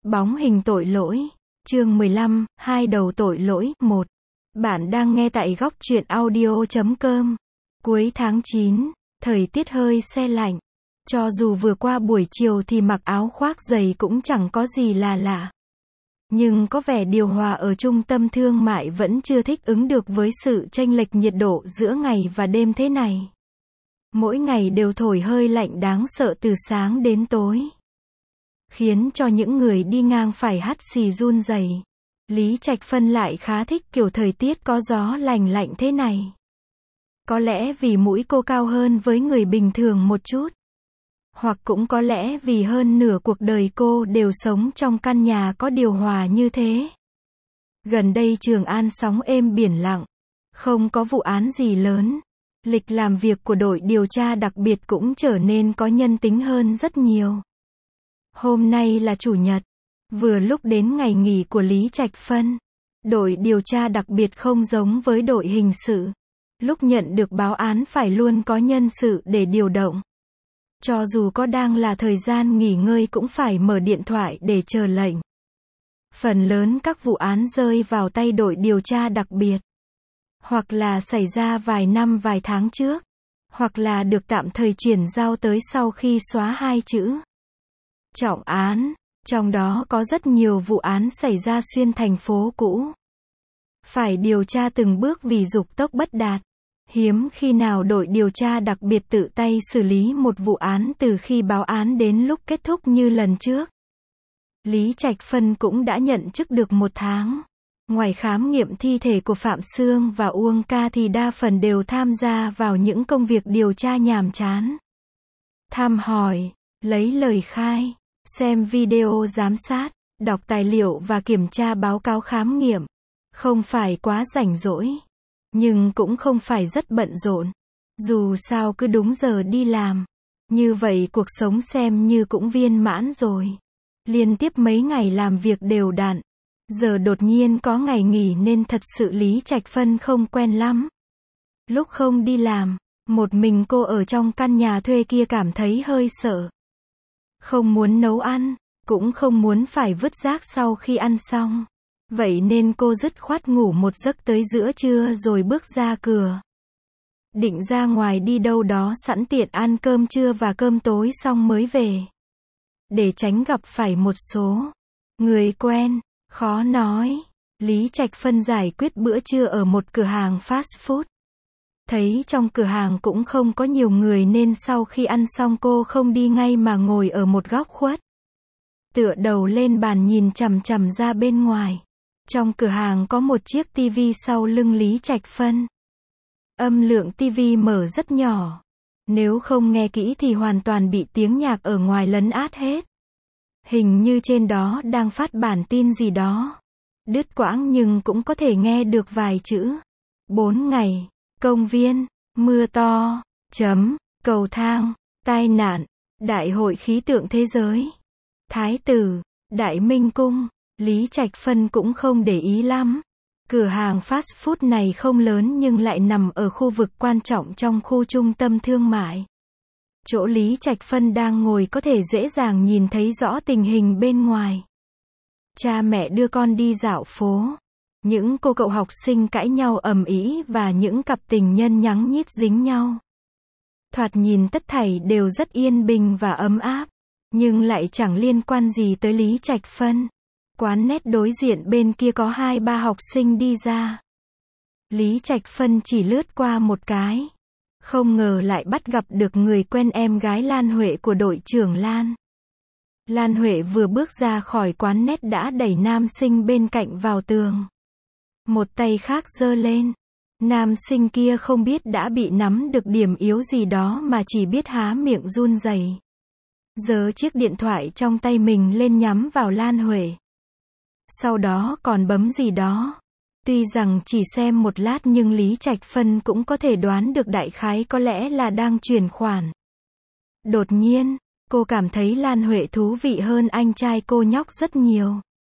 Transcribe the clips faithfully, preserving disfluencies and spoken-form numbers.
Bóng hình tội lỗi. Chương mười lăm, hai đầu tội lỗi. một. Bạn đang nghe tại góc truyện audio chấm com. Cuối tháng chín, thời tiết hơi se lạnh. Cho dù vừa qua buổi chiều thì mặc áo khoác dày cũng chẳng có gì là lạ. Nhưng có vẻ điều hòa ở trung tâm thương mại vẫn chưa thích ứng được với sự chênh lệch nhiệt độ giữa ngày và đêm thế này. Mỗi ngày đều thổi hơi lạnh đáng sợ từ sáng đến tối, khiến cho những người đi ngang phải hắt xì run rẩy. Lý Trạch Phân lại khá thích kiểu thời tiết có gió lành lạnh thế này. Có lẽ vì mũi cô cao hơn với người bình thường một chút. Hoặc cũng có lẽ vì hơn nửa cuộc đời cô đều sống trong căn nhà có điều hòa như thế. Gần đây Trường An sóng êm biển lặng. Không có vụ án gì lớn. Lịch làm việc của đội điều tra đặc biệt cũng trở nên có nhân tính hơn rất nhiều. Hôm nay là Chủ nhật. Vừa lúc đến ngày nghỉ của Lý Trạch Phân. Đội điều tra đặc biệt không giống với đội hình sự. Lúc nhận được báo án phải luôn có nhân sự để điều động. Cho dù có đang là thời gian nghỉ ngơi cũng phải mở điện thoại để chờ lệnh. Phần lớn các vụ án rơi vào tay đội điều tra đặc biệt. Hoặc là xảy ra vài năm vài tháng trước. Hoặc là được tạm thời chuyển giao tới sau khi xóa hai chữ trọng án. Trong đó có rất nhiều vụ án xảy ra xuyên thành phố cũ. Phải điều tra từng bước vì dục tốc bất đạt. Hiếm khi nào đội điều tra đặc biệt tự tay xử lý một vụ án từ khi báo án đến lúc kết thúc như lần trước. Lý Trạch Phân cũng đã nhận chức được một tháng. Ngoài khám nghiệm thi thể của Phạm Sương và Uông Ca thì đa phần đều tham gia vào những công việc điều tra nhàm chán. Thăm hỏi, lấy lời khai, xem video giám sát, đọc tài liệu và kiểm tra báo cáo khám nghiệm. Không phải quá rảnh rỗi. Nhưng cũng không phải rất bận rộn. Dù sao cứ đúng giờ đi làm. Như vậy cuộc sống xem như cũng viên mãn rồi. Liên tiếp mấy ngày làm việc đều đặn. Giờ đột nhiên có ngày nghỉ nên thật sự Lý Trạch Phân không quen lắm. Lúc không đi làm, một mình cô ở trong căn nhà thuê kia cảm thấy hơi sợ. Không muốn nấu ăn, cũng không muốn phải vứt rác sau khi ăn xong. Vậy nên cô dứt khoát ngủ một giấc tới giữa trưa rồi bước ra cửa. Định ra ngoài đi đâu đó sẵn tiện ăn cơm trưa và cơm tối xong mới về. Để tránh gặp phải một số người quen, khó nói. Lý Trạch Phân giải quyết bữa trưa ở một cửa hàng fast food. Thấy trong cửa hàng cũng không có nhiều người nên sau khi ăn xong cô không đi ngay mà ngồi ở một góc khuất. Tựa đầu lên bàn nhìn chằm chằm ra bên ngoài. Trong cửa hàng có một chiếc tivi sau lưng Lý Trạch Phân. Âm lượng tivi mở rất nhỏ. Nếu không nghe kỹ thì hoàn toàn bị tiếng nhạc ở ngoài lấn át hết. Hình như trên đó đang phát bản tin gì đó. Đứt quãng nhưng cũng có thể nghe được vài chữ. Bốn ngày, công viên, mưa to, chấm, cầu thang, tai nạn, đại hội khí tượng thế giới, thái tử, đại minh cung. Lý Trạch Phân cũng không để ý lắm. Cửa hàng fast food này không lớn nhưng lại nằm ở khu vực quan trọng trong khu trung tâm thương mại. Chỗ Lý Trạch Phân đang ngồi có thể dễ dàng nhìn thấy rõ tình hình bên ngoài. Cha mẹ đưa con đi dạo phố. Những cô cậu học sinh cãi nhau ầm ĩ và những cặp tình nhân nhắng nhít dính nhau. Thoạt nhìn tất thảy đều rất yên bình và ấm áp. Nhưng lại chẳng liên quan gì tới Lý Trạch Phân. Quán nét đối diện bên kia có hai ba học sinh đi ra. Lý Trạch Phân chỉ lướt qua một cái. Không ngờ lại bắt gặp được người quen em gái Lan Huệ của đội trưởng Lan. Lan Huệ vừa bước ra khỏi quán nét đã đẩy nam sinh bên cạnh vào tường. Một tay khác giơ lên. Nam sinh kia không biết đã bị nắm được điểm yếu gì đó mà chỉ biết há miệng run rẩy. Giơ chiếc điện thoại trong tay mình lên nhắm vào Lan Huệ. Sau đó còn bấm gì đó. Tuy rằng chỉ xem một lát nhưng Lý Trạch Phân cũng có thể đoán được đại khái có lẽ là đang chuyển khoản. Đột nhiên, cô cảm thấy Lan Huệ thú vị hơn anh trai cô nhóc rất nhiều.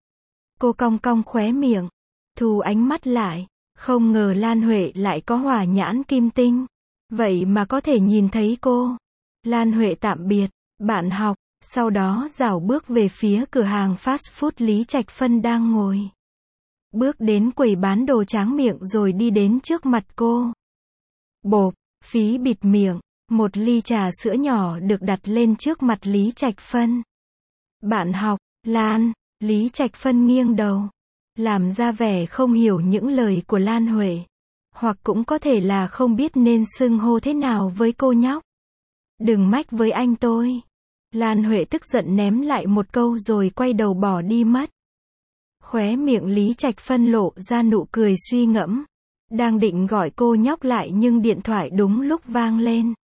Cô cong cong khóe miệng, thu ánh mắt lại. Không ngờ Lan Huệ lại có hỏa nhãn kim tinh. Vậy mà có thể nhìn thấy cô. Lan Huệ tạm biệt, bạn học. Sau đó rảo bước về phía cửa hàng fast food Lý Trạch Phân đang ngồi. Bước đến quầy bán đồ tráng miệng rồi đi đến trước mặt cô. Bộp, phí bịt miệng, một ly trà sữa nhỏ được đặt lên trước mặt Lý Trạch Phân. Bạn học, Lan, Lý Trạch Phân nghiêng đầu, làm ra vẻ không hiểu những lời của Lan Huệ. Hoặc cũng có thể là không biết nên xưng hô thế nào với cô nhóc. Đừng mách với anh tôi. Lan Huệ tức giận ném lại một câu rồi quay đầu bỏ đi mất. Khóe miệng Lý Trạch Phân lộ ra nụ cười suy ngẫm. Đang định gọi cô nhóc lại nhưng điện thoại đúng lúc vang lên.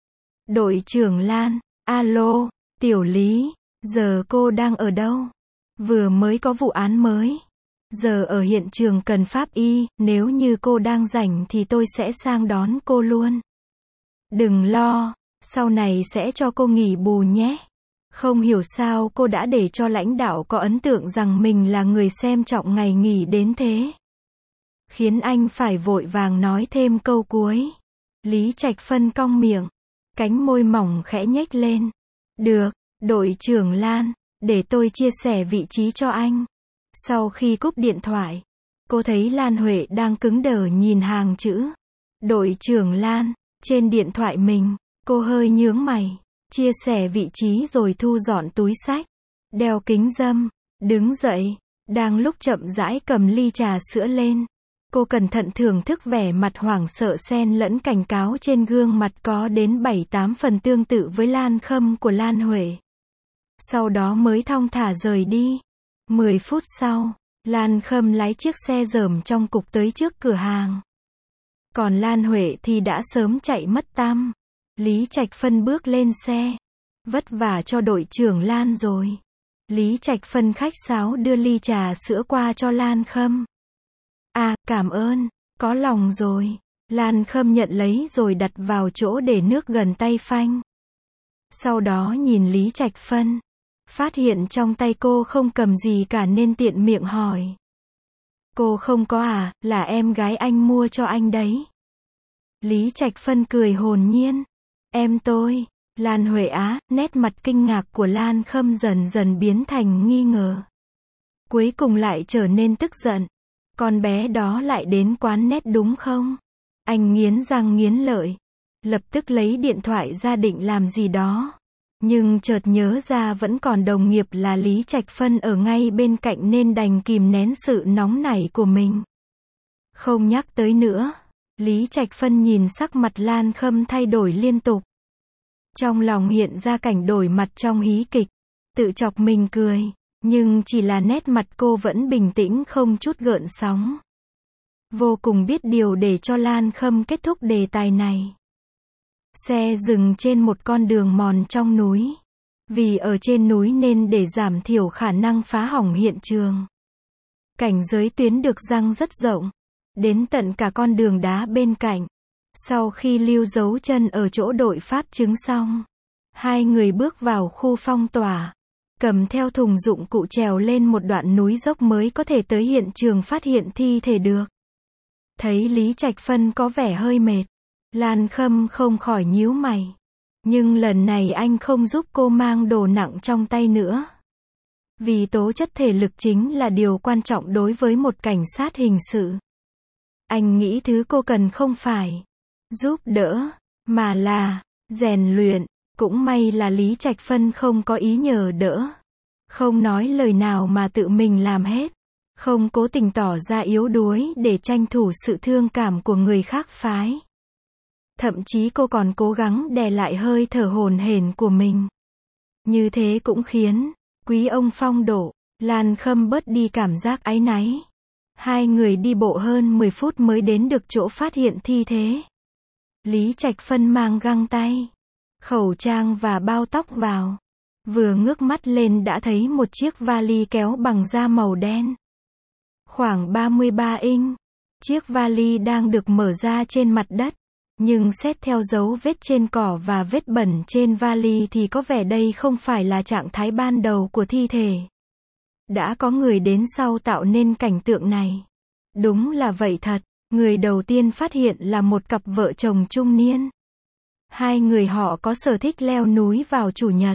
Đội trưởng Lan, alo, tiểu Lý, giờ cô đang ở đâu? Vừa mới có vụ án mới. Giờ ở hiện trường cần pháp y, nếu như cô đang rảnh thì tôi sẽ sang đón cô luôn. Đừng lo, sau này sẽ cho cô nghỉ bù nhé. Không hiểu sao cô đã để cho lãnh đạo có ấn tượng rằng mình là người xem trọng ngày nghỉ đến thế. Khiến anh phải vội vàng nói thêm câu cuối. Lý Trạch Phân cong miệng, cánh môi mỏng khẽ nhếch lên. Được, đội trưởng Lan, để tôi chia sẻ vị trí cho anh. Sau khi cúp điện thoại, cô thấy Lan Huệ đang cứng đờ nhìn hàng chữ đội trưởng Lan trên điện thoại mình. Cô hơi nhướng mày, chia sẻ vị trí rồi thu dọn túi xách, đeo kính râm, đứng dậy, đang lúc chậm rãi cầm ly trà sữa lên. Cô cẩn thận thưởng thức vẻ mặt hoảng sợ xen lẫn cảnh cáo trên gương mặt có đến bảy tám phần tương tự với Lan Khâm của Lan Huệ. Sau đó mới thong thả rời đi. Mười phút sau, Lan Khâm lái chiếc xe dởm trong cục tới trước cửa hàng. Còn Lan Huệ thì đã sớm chạy mất tăm. Lý Trạch Phân bước lên xe. Vất vả cho đội trưởng Lan rồi. Lý Trạch Phân khách sáo đưa ly trà sữa qua cho Lan Khâm. À, cảm ơn, có lòng rồi. Lan Khâm nhận lấy rồi đặt vào chỗ để nước gần tay phanh. Sau đó nhìn Lý Trạch Phân. Phát hiện trong tay cô không cầm gì cả nên tiện miệng hỏi. Cô không có à, là em gái anh mua cho anh đấy. Lý Trạch Phân cười hồn nhiên. Em tôi, Lan Huệ á, nét mặt kinh ngạc của Lan Khâm dần dần biến thành nghi ngờ. Cuối cùng lại trở nên tức giận. Con bé đó lại đến quán nét đúng không? Anh nghiến răng nghiến lợi. Lập tức lấy điện thoại ra định làm gì đó. Nhưng chợt nhớ ra vẫn còn đồng nghiệp là Lý Trạch Phân ở ngay bên cạnh nên đành kìm nén sự nóng nảy của mình. Không nhắc tới nữa. Lý Trạch Phân nhìn sắc mặt Lan Khâm thay đổi liên tục. Trong lòng hiện ra cảnh đổi mặt trong hí kịch. Tự chọc mình cười. Nhưng chỉ là nét mặt cô vẫn bình tĩnh không chút gợn sóng. Vô cùng biết điều để cho Lan Khâm kết thúc đề tài này. Xe dừng trên một con đường mòn trong núi. Vì ở trên núi nên để giảm thiểu khả năng phá hỏng hiện trường. Cảnh giới tuyến được giăng rất rộng. Đến tận cả con đường đá bên cạnh. Sau khi lưu dấu chân ở chỗ đội pháp chứng xong. Hai người bước vào khu phong tỏa. Cầm theo thùng dụng cụ trèo lên một đoạn núi dốc mới có thể tới hiện trường phát hiện thi thể được. Thấy Lý Trạch Phân có vẻ hơi mệt. Lan Khâm không khỏi nhíu mày. Nhưng lần này anh không giúp cô mang đồ nặng trong tay nữa. Vì tố chất thể lực chính là điều quan trọng đối với một cảnh sát hình sự. Anh nghĩ thứ cô cần không phải giúp đỡ, mà là rèn luyện. Cũng may là Lý Trạch Phân không có ý nhờ đỡ. Không nói lời nào mà tự mình làm hết. Không cố tình tỏ ra yếu đuối để tranh thủ sự thương cảm của người khác phái. Thậm chí cô còn cố gắng đè lại hơi thở hổn hển của mình. Như thế cũng khiến quý ông phong độ, Lan Khâm bớt đi cảm giác áy náy. Hai người đi bộ hơn mười phút mới đến được chỗ phát hiện thi thể. Lý Trạch Phân mang găng tay, khẩu trang và bao tóc vào. Vừa ngước mắt lên đã thấy một chiếc vali kéo bằng da màu đen. Khoảng ba mươi ba inch. Chiếc vali đang được mở ra trên mặt đất. Nhưng xét theo dấu vết trên cỏ và vết bẩn trên vali thì có vẻ đây không phải là trạng thái ban đầu của thi thể. Đã có người đến sau tạo nên cảnh tượng này. Đúng là vậy thật. Người đầu tiên phát hiện là một cặp vợ chồng trung niên. Hai người họ có sở thích leo núi vào chủ nhật.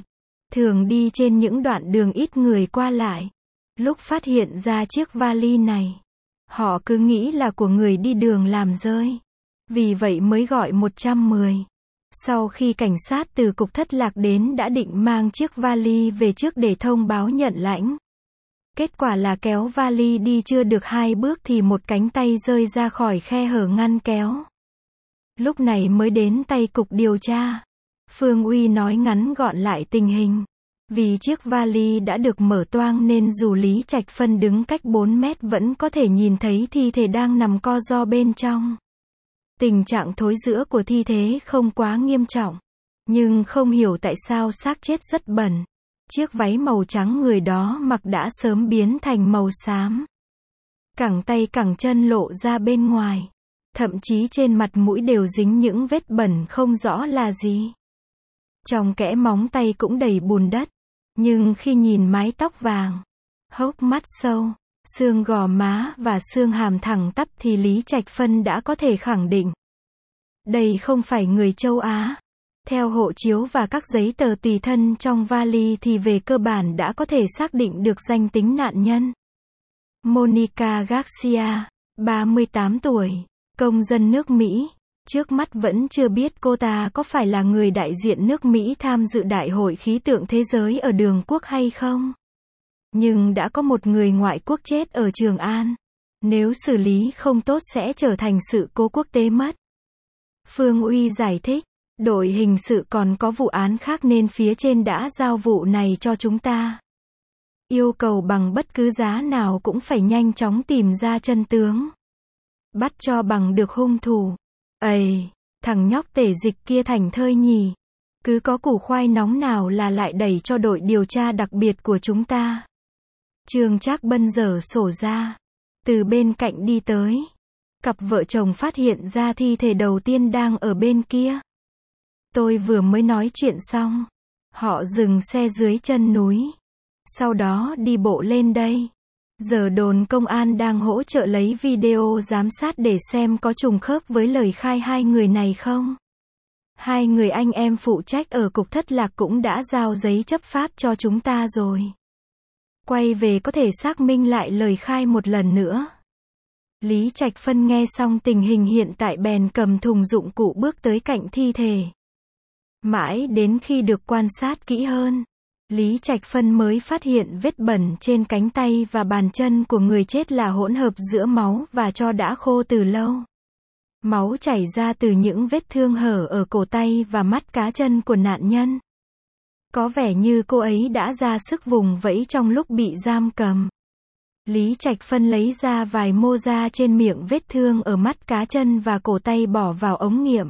thường đi trên những đoạn đường ít người qua lại. Lúc phát hiện ra chiếc vali này, họ cứ nghĩ là của người đi đường làm rơi. Vì vậy mới gọi một một không. Sau khi cảnh sát từ cục thất lạc đến đã định mang chiếc vali về trước để thông báo nhận lãnh. Kết quả là kéo vali đi chưa được hai bước thì một cánh tay rơi ra khỏi khe hở ngăn kéo. Lúc này mới đến tay cục điều tra. Phương Uy nói ngắn gọn lại tình hình. Vì chiếc vali đã được mở toang nên dù Lý Trạch Phân đứng cách bốn mét vẫn có thể nhìn thấy thi thể đang nằm co ro bên trong. Tình trạng thối rữa của thi thể không quá nghiêm trọng. Nhưng không hiểu tại sao xác chết rất bẩn. Chiếc váy màu trắng người đó mặc đã sớm biến thành màu xám. Cẳng tay cẳng chân lộ ra bên ngoài. Thậm chí trên mặt mũi đều dính những vết bẩn không rõ là gì. Trong kẽ móng tay cũng đầy bùn đất. Nhưng khi nhìn mái tóc vàng, hốc mắt sâu, xương gò má và xương hàm thẳng tắp thì Lý Trạch Phân đã có thể khẳng định. Đây không phải người châu Á. Theo hộ chiếu và các giấy tờ tùy thân trong vali thì về cơ bản đã có thể xác định được danh tính nạn nhân. Monica Garcia, ba mươi tám tuổi, công dân nước Mỹ. Trước mắt vẫn chưa biết cô ta có phải là người đại diện nước Mỹ tham dự Đại hội khí tượng thế giới ở Đường Quốc hay không. Nhưng đã có một người ngoại quốc chết ở Trường An. Nếu xử lý không tốt sẽ trở thành sự cố quốc tế mất. Phương Uy giải thích, đội hình sự còn có vụ án khác nên phía trên đã giao vụ này cho chúng ta. Yêu cầu bằng bất cứ giá nào cũng phải nhanh chóng tìm ra chân tướng. Bắt cho bằng được hung thủ. Ây, thằng nhóc tể dịch kia thành thơi nhỉ. Cứ có củ khoai nóng nào là lại đẩy cho đội điều tra đặc biệt của chúng ta. Trương Trác Bân giở sổ ra. Từ bên cạnh đi tới. Cặp vợ chồng phát hiện ra thi thể đầu tiên đang ở bên kia. Tôi vừa mới nói chuyện xong. Họ dừng xe dưới chân núi. Sau đó đi bộ lên đây. Giờ đồn công an đang hỗ trợ lấy video giám sát để xem có trùng khớp với lời khai hai người này không. Hai người anh em phụ trách ở cục thất lạc cũng đã giao giấy chấp pháp cho chúng ta rồi. Quay về có thể xác minh lại lời khai một lần nữa. Lý Trạch Phân nghe xong tình hình hiện tại bèn cầm thùng dụng cụ bước tới cạnh thi thể. Mãi đến khi được quan sát kỹ hơn, Lý Trạch Phân mới phát hiện vết bẩn trên cánh tay và bàn chân của người chết là hỗn hợp giữa máu và tro đã khô từ lâu. Máu chảy ra từ những vết thương hở ở cổ tay và mắt cá chân của nạn nhân. Có vẻ như cô ấy đã ra sức vùng vẫy trong lúc bị giam cầm. Lý Trạch Phân lấy ra vài mô da trên miệng vết thương ở mắt cá chân và cổ tay bỏ vào ống nghiệm.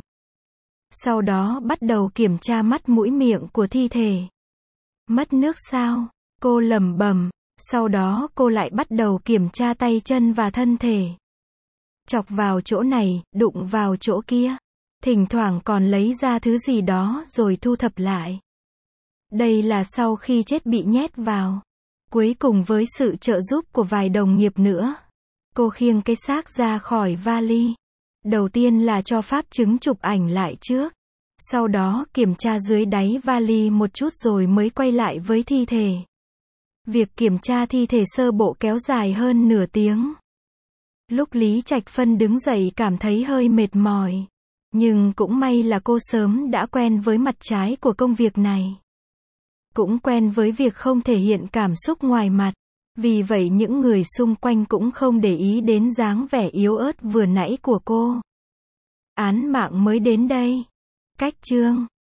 Sau đó bắt đầu kiểm tra mắt mũi miệng của thi thể. Mất nước sao? Cô lẩm bẩm. Sau đó cô lại bắt đầu kiểm tra tay chân và thân thể. Chọc vào chỗ này, đụng vào chỗ kia. Thỉnh thoảng còn lấy ra thứ gì đó rồi thu thập lại. Đây là sau khi chết bị nhét vào. Cuối cùng với sự trợ giúp của vài đồng nghiệp nữa, cô khiêng cái xác ra khỏi vali. Đầu tiên là cho pháp chứng chụp ảnh lại trước. Sau đó kiểm tra dưới đáy vali một chút rồi mới quay lại với thi thể. Việc kiểm tra thi thể sơ bộ kéo dài hơn nửa tiếng. Lúc Lý Trạch Phân đứng dậy cảm thấy hơi mệt mỏi. Nhưng cũng may là cô sớm đã quen với mặt trái của công việc này. Cũng quen với việc không thể hiện cảm xúc ngoài mặt. Vì vậy những người xung quanh cũng không để ý đến dáng vẻ yếu ớt vừa nãy của cô. Án mạng mới đến đây. Cách chương